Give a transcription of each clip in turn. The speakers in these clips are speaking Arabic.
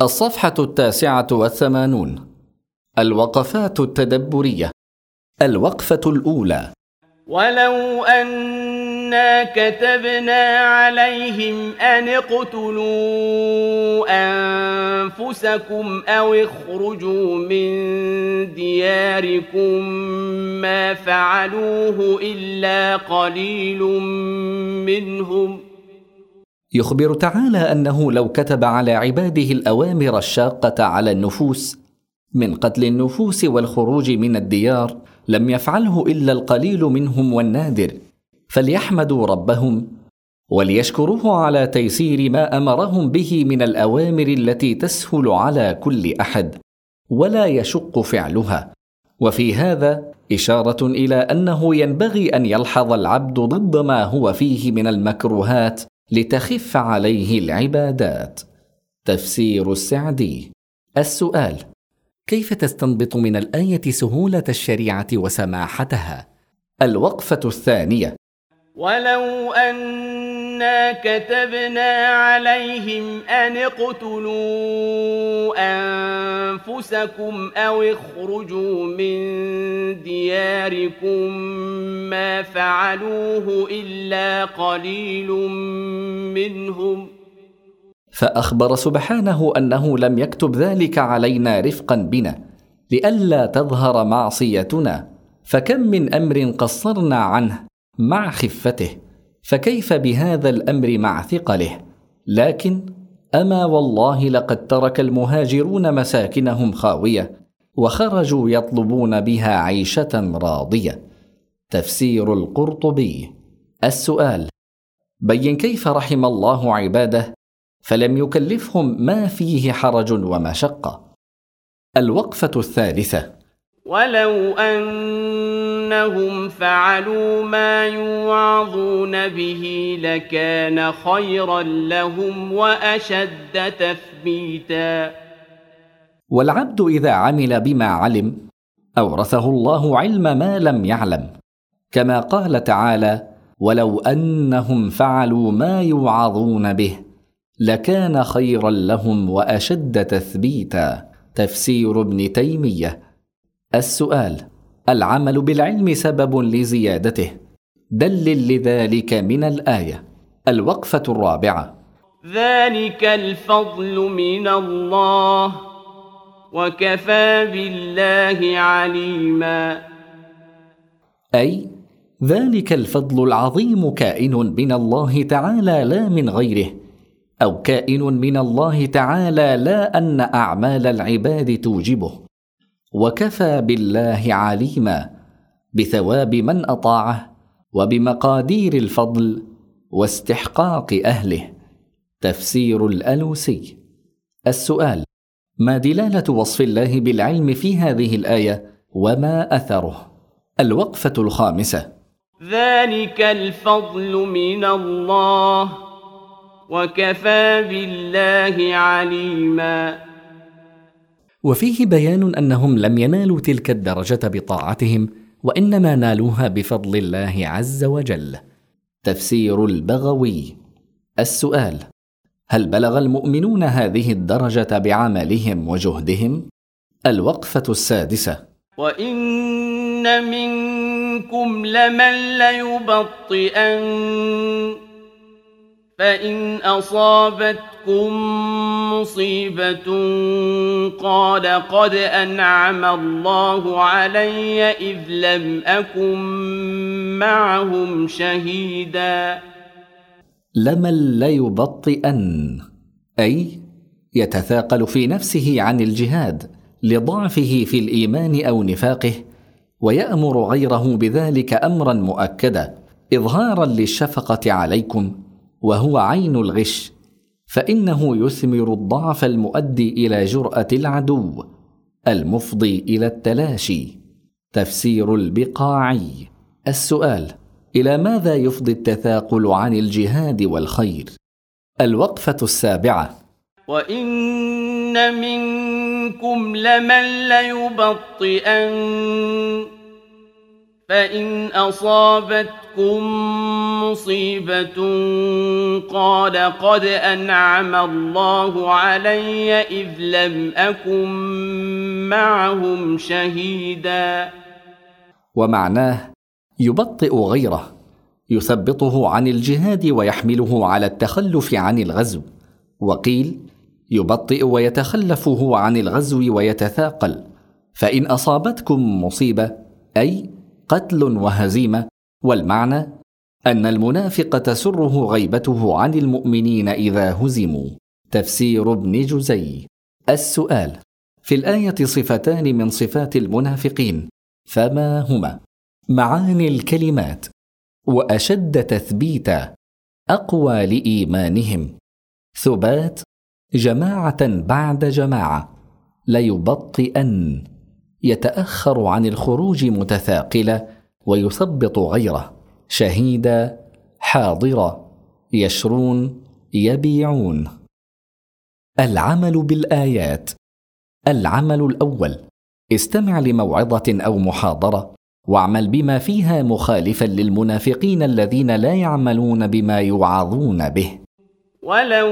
الصفحة 89. الوقفات التدبرية. الوقفة الأولى: ولو أنا كتبنا عليهم أن اقتلوا أنفسكم أو اخرجوا من دياركم ما فعلوه إلا قليل منهم. يخبر تعالى أنه لو كتب على عباده الأوامر الشاقة على النفوس من قتل النفوس والخروج من الديار لم يفعله إلا القليل منهم والنادر، فليحمدوا ربهم وليشكروه على تيسير ما أمرهم به من الأوامر التي تسهل على كل أحد ولا يشق فعلها. وفي هذا إشارة إلى أنه ينبغي أن يلحظ العبد ضد ما هو فيه من المكروهات لتخف عليه العبادات. تفسير السعدي. السؤال: كيف تستنبط من الآية سهولة الشريعة وسماحتها؟ الوقفة الثانية: ولو أنا كتبنا عليهم أن اقتلوا أنفسكم أو اخرجوا من دياركم ما فعلوه إلا قليل منهم. فأخبر سبحانه أنه لم يكتب ذلك علينا رفقا بنا لئلا تظهر معصيتنا، فكم من أمر قصرنا عنه مع خفته، فكيف بهذا الأمر مع ثقله؟ لكن أما والله لقد ترك المهاجرون مساكنهم خاوية وخرجوا يطلبون بها عيشة راضية. تفسير القرطبي. السؤال: بين كيف رحم الله عباده فلم يكلفهم ما فيه حرج ومشقة. الوقفة الثالثة: ولو أنهم فعلوا ما يوعظون به لكان خيرا لهم وأشد تثبيتا. والعبد إذا عمل بما علم أورثه الله علم ما لم يعلم، كما قال تعالى: ولو أنهم فعلوا ما يوعظون به لكان خيرا لهم وأشد تثبيتا. تفسير ابن تيمية. السؤال: العمل بالعلم سبب لزيادته، دلل لذلك من الآية. الوقفة الرابعة: ذلك الفضل من الله وكفى بالله عليما. أي ذلك الفضل العظيم كائن من الله تعالى لا من غيره، أو كائن من الله تعالى لا أن أعمال العباد توجبه، وكفى بالله عليما بثواب من أطاعه وبمقادير الفضل واستحقاق أهله. تفسير الألوسي. السؤال: ما دلالة وصف الله بالعلم في هذه الآية وما أثره؟ الوقفة الخامسة: ذلك الفضل من الله وكفى بالله عليما. وفيه بيان أنهم لم ينالوا تلك الدرجة بطاعتهم، وإنما نالوها بفضل الله عز وجل. تفسير البغوي. السؤال: هل بلغ المؤمنون هذه الدرجة بعملهم وجهدهم؟ الوقفة السادسة: وإن منكم لمن ليبطئن فإن أصابتكم مصيبة قال قد أنعم الله علي إذ لم أكن معهم شهيدا. لمن ليبطئن أي يتثاقل في نفسه عن الجهاد لضعفه في الإيمان أو نفاقه، ويأمر غيره بذلك أمرا مؤكدا إظهارا للشفقة عليكم، وهو عين الغش، فإنه يثمر الضعف المؤدي إلى جرأة العدو المفضي إلى التلاشي. تفسير البقاعي. السؤال: إلى ماذا يفضي التثاقل عن الجهاد والخير؟ الوقفة السابعة: وإن منكم لمن ليبطئن فإن أصابتكم مصيبة قال قد أنعم الله علي إذ لم أكن معهم شهيدا. ومعناه يبطئ غيره، يثبطه عن الجهاد ويحمله على التخلف عن الغزو. وقيل يبطئ ويتخلف هو عن الغزو ويتثاقل. فإن أصابتكم مصيبة أي قتل وهزيمة، والمعنى أن المنافق تسره غيبته عن المؤمنين إذا هزموا. تفسير ابن جزي. السؤال: في الآية صفتان من صفات المنافقين، فما هما؟ معاني الكلمات: وأشد تثبيتا، أقوى لإيمانهم، ثبات، جماعة بعد جماعة، ليبطئن، يتأخر عن الخروج متثاقلا ويثبط غيره، شهيدا، حاضرا، يشرون، يبيعون. العمل بالآيات. العمل الأول: استمع لموعظة أو محاضرة واعمل بما فيها مخالفا للمنافقين الذين لا يعملون بما يوعظون به. ولو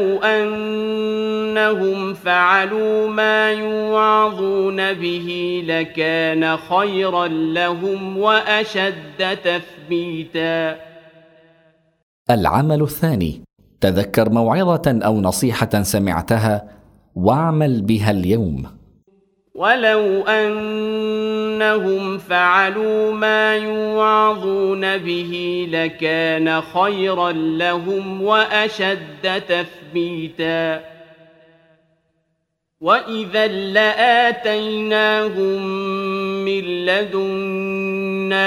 أنهم فعلوا ما يوعظون به لكان خيرا لهم وأشد تثبيتا. العمل الثاني: تذكر موعظة أو نصيحة سمعتها واعمل بها اليوم. ولو أنهم فعلوا ما يوعظون به لكان خيرا لهم وأشد تثبيتا. وإذا لآتيناهم من لدنا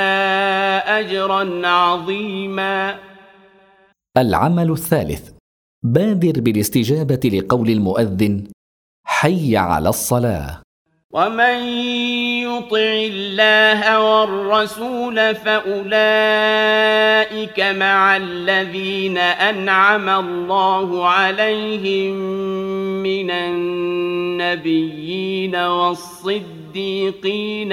أجرا عظيما. العمل الثالث: بادر بالاستجابة لقول المؤذن: حي على الصلاة. ومن يطع الله والرسول فأولئك مع الذين أنعم الله عليهم من النبيين والصديقين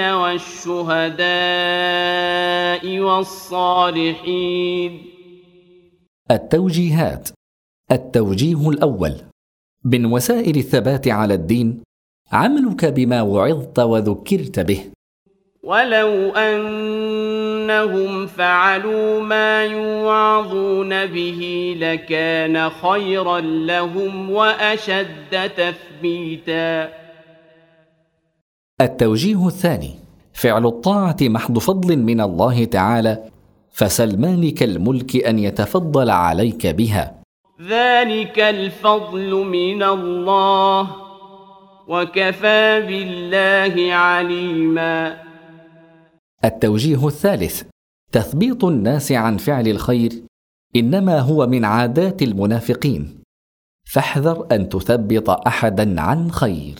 والشهداء والصالحين. التوجيهات. التوجيه الأول: من وسائل الثبات على الدين عملك بما وعظت وذكرت به. ولو أنهم فعلوا ما يوعظون به لكان خيرا لهم وأشد تثبيتا. التوجيه الثاني: فعل الطاعة محض فضل من الله تعالى، فسل مالك الملك أن يتفضل عليك بها. ذلك الفضل من الله وكفى بالله عليما. التوجيه الثالث: تثبيط الناس عن فعل الخير إنما هو من عادات المنافقين، فاحذر أن تثبط أحدا عن خير.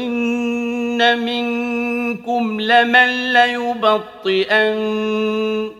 وإن منكم لمن ليبطئن